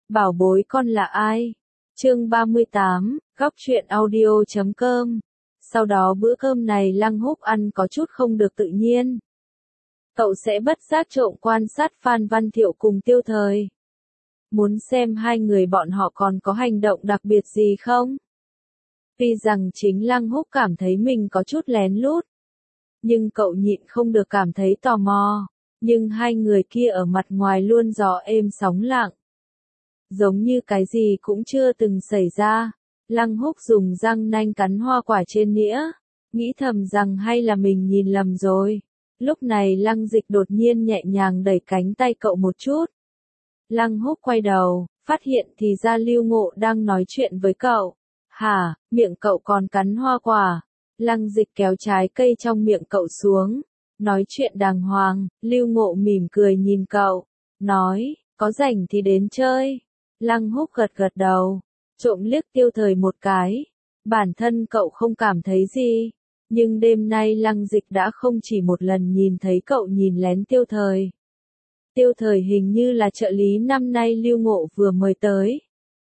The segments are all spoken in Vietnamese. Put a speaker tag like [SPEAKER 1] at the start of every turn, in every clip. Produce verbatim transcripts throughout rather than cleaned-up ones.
[SPEAKER 1] Bảo bối con là ai? Chương ba mươi tám, góc truyện audio chấm com. Sau đó bữa cơm này Lăng Húc ăn có chút không được tự nhiên. Cậu sẽ bất giác trộm quan sát Phan Văn Thiệu cùng Tiêu Thời. Muốn xem hai người bọn họ còn có hành động đặc biệt gì không? Tuy rằng chính Lăng Húc cảm thấy mình có chút lén lút. Nhưng cậu nhịn không được cảm thấy tò mò. Nhưng hai người kia ở mặt ngoài luôn gió êm sóng lặng. Giống như cái gì cũng chưa từng xảy ra. Lăng Húc dùng răng nanh cắn hoa quả trên nĩa. Nghĩ thầm rằng hay là mình nhìn lầm rồi. Lúc này Lăng Dịch đột nhiên nhẹ nhàng đẩy cánh tay cậu một chút. Lăng Húc quay đầu, phát hiện thì ra Lưu Ngộ đang nói chuyện với cậu. Hả, miệng cậu còn cắn hoa quả. Lăng Dịch kéo trái cây trong miệng cậu xuống. Nói chuyện đàng hoàng, Lưu Ngộ mỉm cười nhìn cậu. Nói, có rảnh thì đến chơi. Lăng Húc gật gật đầu, trộm liếc Tiêu Thời một cái. Bản thân cậu không cảm thấy gì. Nhưng đêm nay Lăng Dịch đã không chỉ một lần nhìn thấy cậu nhìn lén Tiêu Thời. Tiêu Thời hình như là trợ lý năm nay Lưu Ngộ vừa mời tới.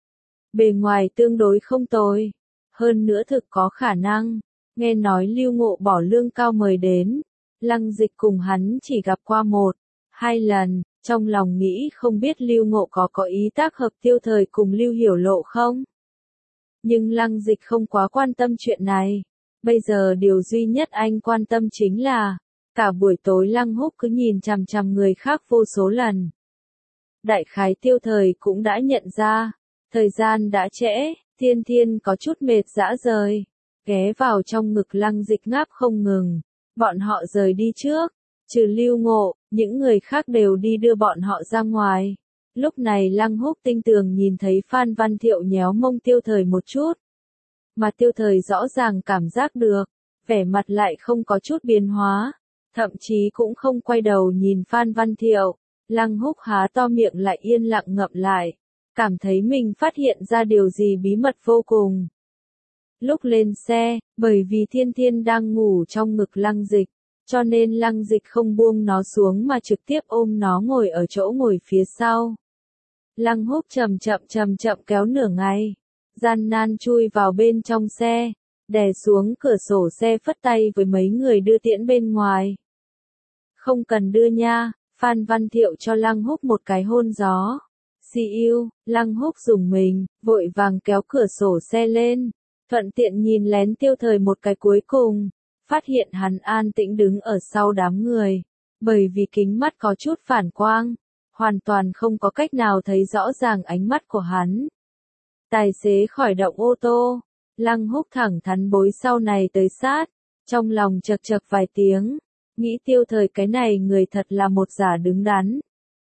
[SPEAKER 1] Bề ngoài tương đối không tồi. Hơn nữa thực có khả năng. Nghe nói Lưu Ngộ bỏ lương cao mời đến. Lăng Dịch cùng hắn chỉ gặp qua một, hai lần. Trong lòng nghĩ không biết Lưu Ngộ có có ý tác hợp Tiêu Thời cùng Lưu Hiểu Lộ không? Nhưng Lăng Dịch không quá quan tâm chuyện này. Bây giờ điều duy nhất anh quan tâm chính là, cả buổi tối Lăng Húc cứ nhìn chằm chằm người khác vô số lần. Đại khái Tiêu Thời cũng đã nhận ra, thời gian đã trễ, Thiên Thiên có chút mệt dã rời. Ghé vào trong ngực Lăng Dịch ngáp không ngừng. Bọn họ rời đi trước. Trừ Lưu Ngộ, những người khác đều đi đưa bọn họ ra ngoài. Lúc này Lăng Húc tinh tường nhìn thấy Phan Văn Thiệu nhéo mông Tiêu Thời một chút. Mà Tiêu Thời rõ ràng cảm giác được, vẻ mặt lại không có chút biến hóa. Thậm chí cũng không quay đầu nhìn Phan Văn Thiệu. Lăng Húc há to miệng lại yên lặng ngậm lại. Cảm thấy mình phát hiện ra điều gì bí mật vô cùng. Lúc lên xe, bởi vì Thiên Thiên đang ngủ trong ngực Lăng Dịch. Cho nên Lăng Dịch không buông nó xuống mà trực tiếp ôm nó ngồi ở chỗ ngồi phía sau. Lăng Húc chậm chậm chậm chậm kéo nửa ngày. Gian nan chui vào bên trong xe. Đè xuống cửa sổ xe phất tay với mấy người đưa tiễn bên ngoài. Không cần đưa nha, Phan Văn Thiệu cho Lăng Húc một cái hôn gió. Xì yêu, Lăng Húc dùng mình, vội vàng kéo cửa sổ xe lên. Thuận tiện nhìn lén Tiêu Thời một cái cuối cùng. Phát hiện hắn an tĩnh đứng ở sau đám người. Bởi vì kính mắt có chút phản quang. Hoàn toàn không có cách nào thấy rõ ràng ánh mắt của hắn. Tài xế khởi động ô tô. Lăng Húc thẳng thắn bối sau này tới sát. Trong lòng chật chật vài tiếng. Nghĩ Tiêu Thời cái này người thật là một giả đứng đắn.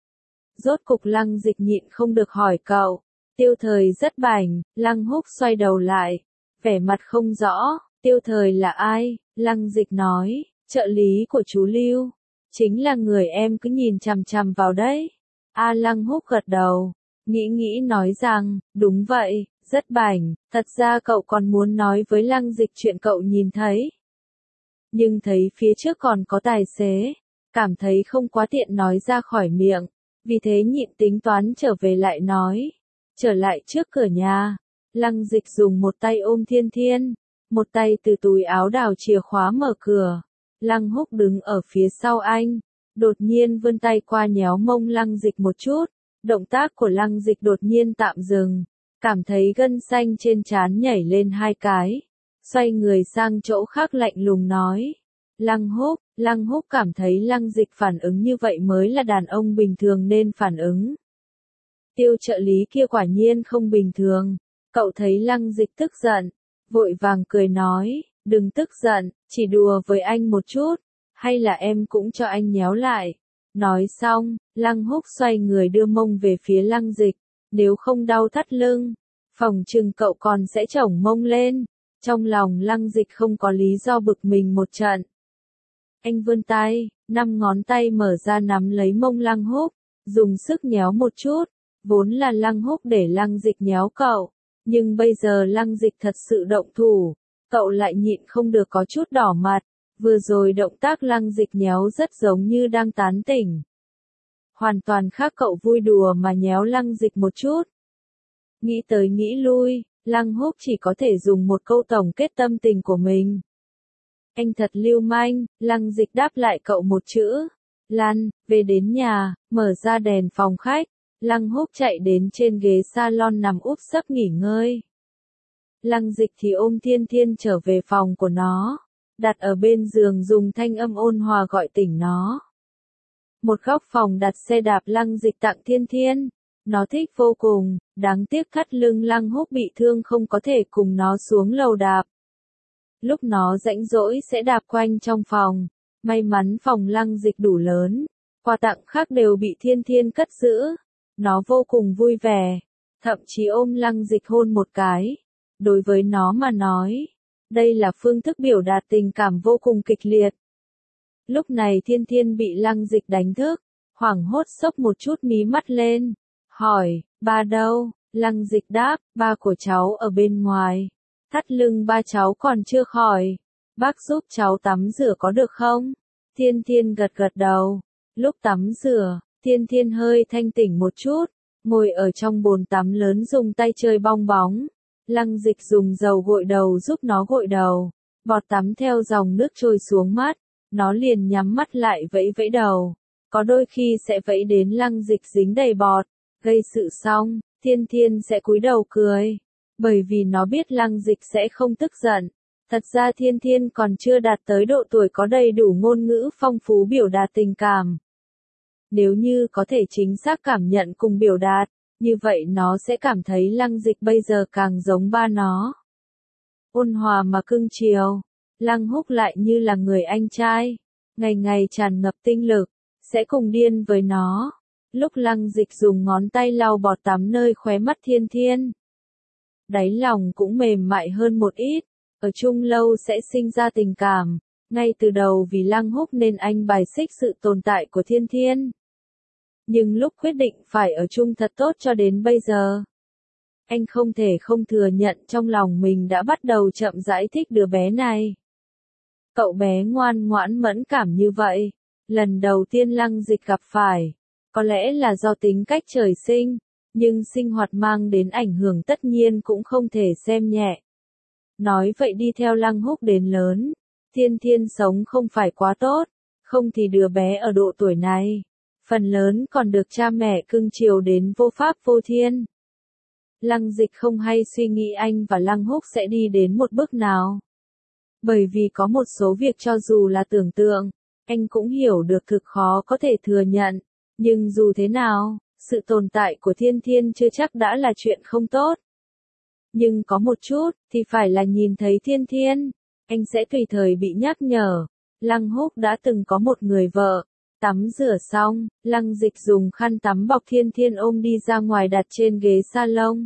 [SPEAKER 1] Rốt cục Lăng Dịch nhịn không được hỏi cậu. Tiêu Thời rất bảnh. Lăng Húc xoay đầu lại. Vẻ mặt không rõ. Tiêu Thời là ai? Lăng Dịch nói, trợ lý của chú Lưu. Chính là người em cứ nhìn chằm chằm vào đấy. A Lăng Húc gật đầu. Nghĩ nghĩ nói rằng, đúng vậy, rất bảnh. Thật ra cậu còn muốn nói với Lăng Dịch chuyện cậu nhìn thấy. Nhưng thấy phía trước còn có tài xế. Cảm thấy không quá tiện nói ra khỏi miệng. Vì thế nhịn tính toán trở về lại nói. Trở lại trước cửa nhà. Lăng Dịch dùng một tay ôm Thiên Thiên. Một tay từ túi áo đào chìa khóa mở cửa. Lăng Húc đứng ở phía sau anh. Đột nhiên vươn tay qua nhéo mông Lăng Dịch một chút. Động tác của Lăng Dịch đột nhiên tạm dừng. Cảm thấy gân xanh trên trán nhảy lên hai cái. Xoay người sang chỗ khác lạnh lùng nói. Lăng Húc, Lăng Húc cảm thấy Lăng Dịch phản ứng như vậy mới là đàn ông bình thường nên phản ứng. Tiêu trợ lý kia quả nhiên không bình thường. Cậu thấy Lăng Dịch tức giận. Vội vàng cười nói, đừng tức giận, chỉ đùa với anh một chút, hay là em cũng cho anh nhéo lại. Nói xong, Lăng Húc xoay người đưa mông về phía Lăng Dịch, nếu không đau thắt lưng, phòng chừng cậu còn sẽ chổng mông lên. Trong lòng Lăng Dịch không có lý do bực mình một trận. Anh vươn tay, năm ngón tay mở ra nắm lấy mông Lăng Húc, dùng sức nhéo một chút, vốn là Lăng Húc để Lăng Dịch nhéo cậu. Nhưng bây giờ Lăng Dịch thật sự động thủ, cậu lại nhịn không được có chút đỏ mặt. Vừa rồi động tác Lăng Dịch nhéo rất giống như đang tán tỉnh. Hoàn toàn khác cậu vui đùa mà nhéo Lăng Dịch một chút. Nghĩ tới nghĩ lui, Lăng Húc chỉ có thể dùng một câu tổng kết tâm tình của mình. Anh thật lưu manh, Lăng Dịch đáp lại cậu một chữ. Lăn, về đến nhà, mở ra đèn phòng khách, Lăng Húc chạy đến trên ghế salon nằm úp sấp nghỉ ngơi. Lăng Dịch thì ôm Thiên Thiên trở về phòng của nó, đặt ở bên giường dùng thanh âm ôn hòa gọi tỉnh nó. Một góc phòng đặt xe đạp Lăng Dịch tặng Thiên Thiên, nó thích vô cùng, đáng tiếc thắt lưng Lăng Húc bị thương không có thể cùng nó xuống lầu đạp. Lúc nó rãnh rỗi sẽ đạp quanh trong phòng, may mắn phòng Lăng Dịch đủ lớn, quà tặng khác đều bị Thiên Thiên cất giữ, nó vô cùng vui vẻ, thậm chí ôm Lăng Dịch hôn một cái. Đối với nó mà nói, đây là phương thức biểu đạt tình cảm vô cùng kịch liệt. Lúc này Thiên Thiên bị Lăng Dịch đánh thức, hoảng hốt sốc một chút mí mắt lên, hỏi, ba đâu? Lăng Dịch đáp, ba của cháu ở bên ngoài, thắt lưng ba cháu còn chưa khỏi, bác giúp cháu tắm rửa có được không? Thiên Thiên gật gật đầu, lúc tắm rửa, Thiên Thiên hơi thanh tỉnh một chút, ngồi ở trong bồn tắm lớn dùng tay chơi bong bóng. Lăng Dịch dùng dầu gội đầu giúp nó gội đầu, bọt tắm theo dòng nước trôi xuống mắt, nó liền nhắm mắt lại vẫy vẫy đầu, có đôi khi sẽ vẫy đến Lăng Dịch dính đầy bọt, gây sự xong, Thiên Thiên sẽ cúi đầu cười, bởi vì nó biết Lăng Dịch sẽ không tức giận. Thật ra Thiên Thiên còn chưa đạt tới độ tuổi có đầy đủ ngôn ngữ phong phú biểu đạt tình cảm. Nếu như có thể chính xác cảm nhận cùng biểu đạt, như vậy nó sẽ cảm thấy Lăng Dịch bây giờ càng giống ba nó. Ôn hòa mà cưng chiều, Lăng Húc lại như là người anh trai, ngày ngày tràn ngập tinh lực, sẽ cùng điên với nó. Lúc Lăng Dịch dùng ngón tay lau bọt tắm nơi khóe mắt Thiên Thiên, đáy lòng cũng mềm mại hơn một ít, ở chung lâu sẽ sinh ra tình cảm, ngay từ đầu vì Lăng Húc nên anh bài xích sự tồn tại của Thiên Thiên. Nhưng lúc quyết định phải ở chung thật tốt cho đến bây giờ, anh không thể không thừa nhận trong lòng mình đã bắt đầu chậm rãi thích đứa bé này. Cậu bé ngoan ngoãn mẫn cảm như vậy, lần đầu tiên Lăng Dịch gặp phải, có lẽ là do tính cách trời sinh, nhưng sinh hoạt mang đến ảnh hưởng tất nhiên cũng không thể xem nhẹ. Nói vậy đi theo Lăng Húc đến lớn, Thiên Thiên sống không phải quá tốt, không thì đứa bé ở độ tuổi này, phần lớn còn được cha mẹ cưng chiều đến vô pháp vô thiên. Lăng Dịch không hay suy nghĩ anh và Lăng Húc sẽ đi đến một bước nào. Bởi vì có một số việc cho dù là tưởng tượng, anh cũng hiểu được thực khó có thể thừa nhận, nhưng dù thế nào, sự tồn tại của Thiên Thiên chưa chắc đã là chuyện không tốt. Nhưng có một chút, thì phải là nhìn thấy Thiên Thiên, anh sẽ tùy thời bị nhắc nhở. Lăng Húc đã từng có một người vợ. Tắm rửa xong, Lăng Dịch dùng khăn tắm bọc Thiên Thiên ôm đi ra ngoài đặt trên ghế salon.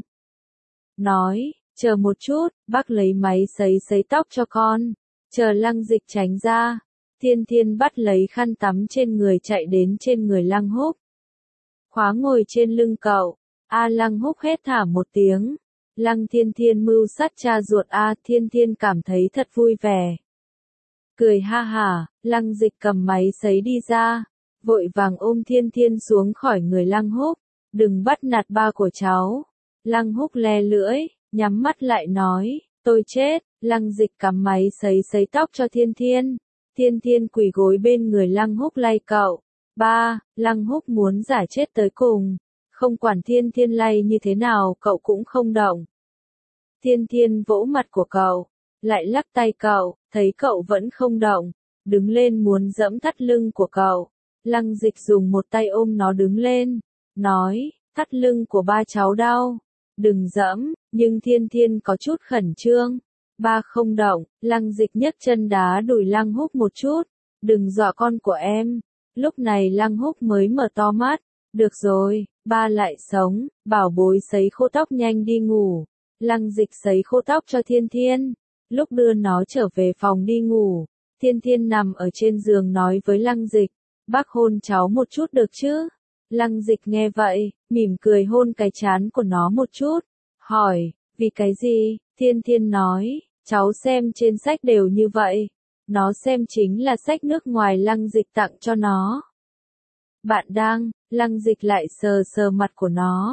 [SPEAKER 1] Nói, chờ một chút, bác lấy máy sấy sấy tóc cho con. Chờ Lăng Dịch tránh ra, Thiên Thiên bắt lấy khăn tắm trên người chạy đến trên người Lăng Húc. Khóa ngồi trên lưng cậu, a Lăng Húc hét thảm một tiếng. Lăng Thiên Thiên mưu sát cha ruột a Thiên Thiên cảm thấy thật vui vẻ. Cười ha hả, Lăng Dịch cầm máy sấy đi ra, vội vàng ôm Thiên Thiên xuống khỏi người Lăng Húc, đừng bắt nạt ba của cháu. Lăng Húc le lưỡi, nhắm mắt lại nói, tôi chết. Lăng Dịch cắm máy sấy sấy tóc cho Thiên Thiên. Thiên Thiên quỳ gối bên người Lăng Húc lay cậu. Ba, Lăng Húc muốn giải chết tới cùng, không quản Thiên Thiên lay như thế nào cậu cũng không động. Thiên Thiên vỗ mặt của cậu, lại lắc tay cậu, thấy cậu vẫn không động, đứng lên muốn giẫm thắt lưng của cậu. Lăng Dịch dùng một tay ôm nó đứng lên, nói, thắt lưng của ba cháu đau, đừng giẫm, nhưng Thiên Thiên có chút khẩn trương. Ba không động, Lăng Dịch nhấc chân đá đùi Lăng Húc một chút, đừng dọa con của em. Lúc này Lăng Húc mới mở to mắt, được rồi, ba lại sống, bảo bối sấy khô tóc nhanh đi ngủ. Lăng Dịch sấy khô tóc cho Thiên Thiên, lúc đưa nó trở về phòng đi ngủ, Thiên Thiên nằm ở trên giường nói với Lăng Dịch, bác hôn cháu một chút được chứ? Lăng Dịch nghe vậy, mỉm cười hôn cái trán của nó một chút, hỏi, vì cái gì? Thiên Thiên nói, cháu xem trên sách đều như vậy. Nó xem chính là sách nước ngoài Lăng Dịch tặng cho nó. Bạn đang, Lăng Dịch lại sờ sờ mặt của nó.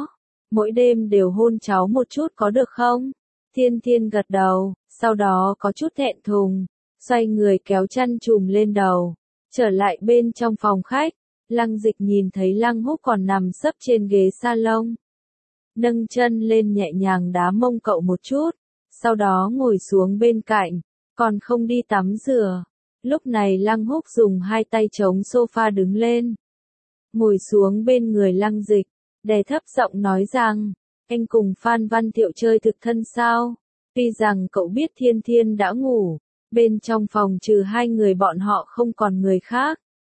[SPEAKER 1] mỗi đêm đều hôn cháu một chút có được không? Thiên Thiên gật đầu, sau đó có chút thẹn thùng, xoay người kéo chăn trùm lên đầu, trở lại bên trong phòng khách. Lăng Dịch nhìn thấy Lăng Húc còn nằm sấp trên ghế salon, nâng chân lên nhẹ nhàng đá mông cậu một chút, sau đó ngồi xuống bên cạnh, còn không đi tắm rửa. Lúc này Lăng Húc dùng hai tay chống sofa đứng lên, ngồi xuống bên người Lăng Dịch, đè thấp giọng nói rằng, anh cùng Phan Văn Thiệu chơi thực thân sao? Tuy rằng cậu biết Thiên Thiên đã ngủ, bên trong phòng trừ hai người bọn họ không còn người khác,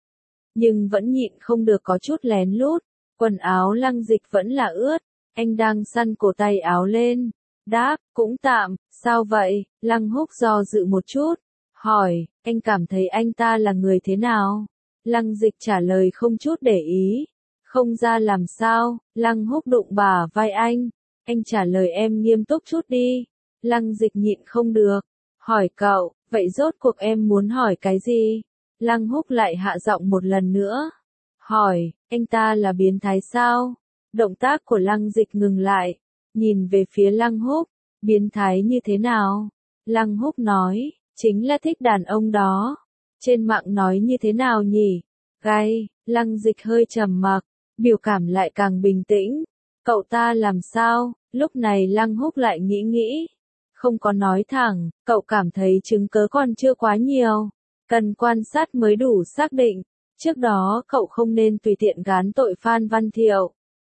[SPEAKER 1] nhưng vẫn nhịn không được có chút lén lút. Quần áo Lăng Dịch vẫn là ướt, anh đang săn cổ tay áo lên, đáp, cũng tạm. Sao vậy? Lăng Húc do dự một chút, hỏi, anh cảm thấy anh ta là người thế nào? Lăng Dịch trả lời không chút để ý, không ra làm sao. Lăng Húc đụng bả vai anh, anh trả lời em nghiêm túc chút đi. Lăng Dịch nhịn không được, hỏi cậu, vậy rốt cuộc em muốn hỏi cái gì? Lăng Húc lại hạ giọng một lần nữa, hỏi, anh ta là biến thái sao? Động tác của Lăng Dịch ngừng lại, nhìn về phía Lăng Húc, biến thái như thế nào? Lăng Húc nói, chính là thích đàn ông đó. Trên mạng nói như thế nào nhỉ? Gay. Lăng Dịch hơi trầm mặc, biểu cảm lại càng bình tĩnh. Cậu ta làm sao? Lúc này Lăng Húc lại nghĩ nghĩ, không có nói thẳng, cậu cảm thấy chứng cớ còn chưa quá nhiều, cần quan sát mới đủ xác định. Trước đó cậu không nên tùy tiện gán tội Phan Văn Thiệu.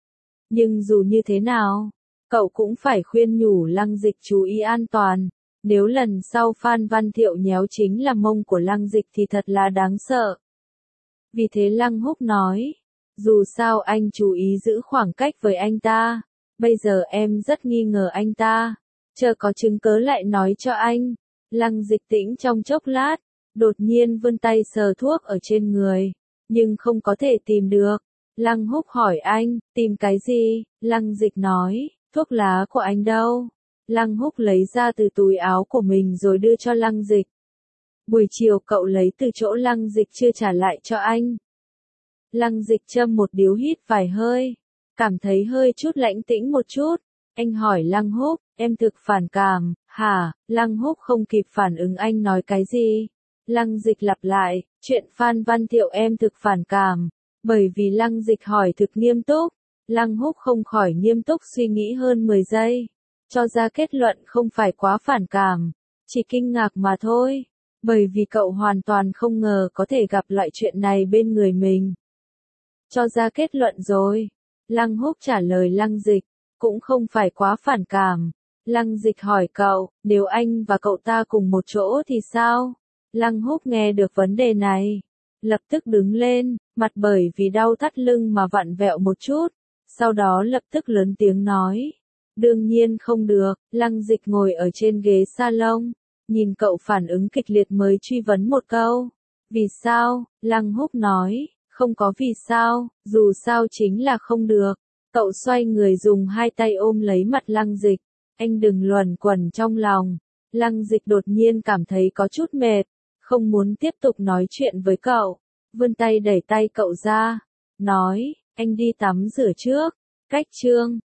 [SPEAKER 1] Nhưng dù như thế nào, cậu cũng phải khuyên nhủ Lăng Dịch chú ý an toàn. Nếu lần sau Phan Văn Thiệu nhéo chính là mông của Lăng Dịch thì thật là đáng sợ. Vì thế Lăng Húc nói, dù sao anh chú ý giữ khoảng cách với anh ta. Bây giờ em rất nghi ngờ anh ta, chờ có chứng cớ lại nói cho anh. Lăng Dịch tĩnh trong chốc lát, đột nhiên vươn tay sờ thuốc ở trên người, nhưng không có thể tìm được. Lăng Húc hỏi anh, tìm cái gì? Lăng Dịch nói, thuốc lá của anh đâu? Lăng Húc lấy ra từ túi áo của mình rồi đưa cho Lăng Dịch. Buổi chiều cậu lấy từ chỗ Lăng Dịch chưa trả lại cho anh. Lăng Dịch châm một điếu hít vài hơi, cảm thấy hơi chút lãnh tĩnh một chút. Anh hỏi Lăng Húc, em thực phản cảm, hả? Lăng Húc không kịp phản ứng anh nói cái gì. Lăng Dịch lặp lại, chuyện Phan Văn Thiệu em thực phản cảm. Bởi vì Lăng Dịch hỏi thực nghiêm túc, Lăng Húc không khỏi nghiêm túc suy nghĩ hơn mười giây, cho ra kết luận không phải quá phản cảm, chỉ kinh ngạc mà thôi. Bởi vì cậu hoàn toàn không ngờ có thể gặp loại chuyện này bên người mình. Cho ra kết luận rồi. Lăng Húc trả lời Lăng Dịch, cũng không phải quá phản cảm. Lăng Dịch hỏi cậu, nếu anh và cậu ta cùng một chỗ thì sao? Lăng Húc nghe được vấn đề này, lập tức đứng lên, mặt bởi vì đau thắt lưng mà vặn vẹo một chút, sau đó lập tức lớn tiếng nói, đương nhiên không được. Lăng Dịch ngồi ở trên ghế salon, nhìn cậu phản ứng kịch liệt mới truy vấn một câu, vì sao? Lăng Húc nói, không có vì sao, dù sao chính là không được. Cậu xoay người dùng hai tay ôm lấy mặt Lăng Dịch, anh đừng luẩn quẩn trong lòng. Lăng Dịch đột nhiên cảm thấy có chút mệt, không muốn tiếp tục nói chuyện với cậu, vươn tay đẩy tay cậu ra, nói, anh đi tắm rửa trước. Cách chương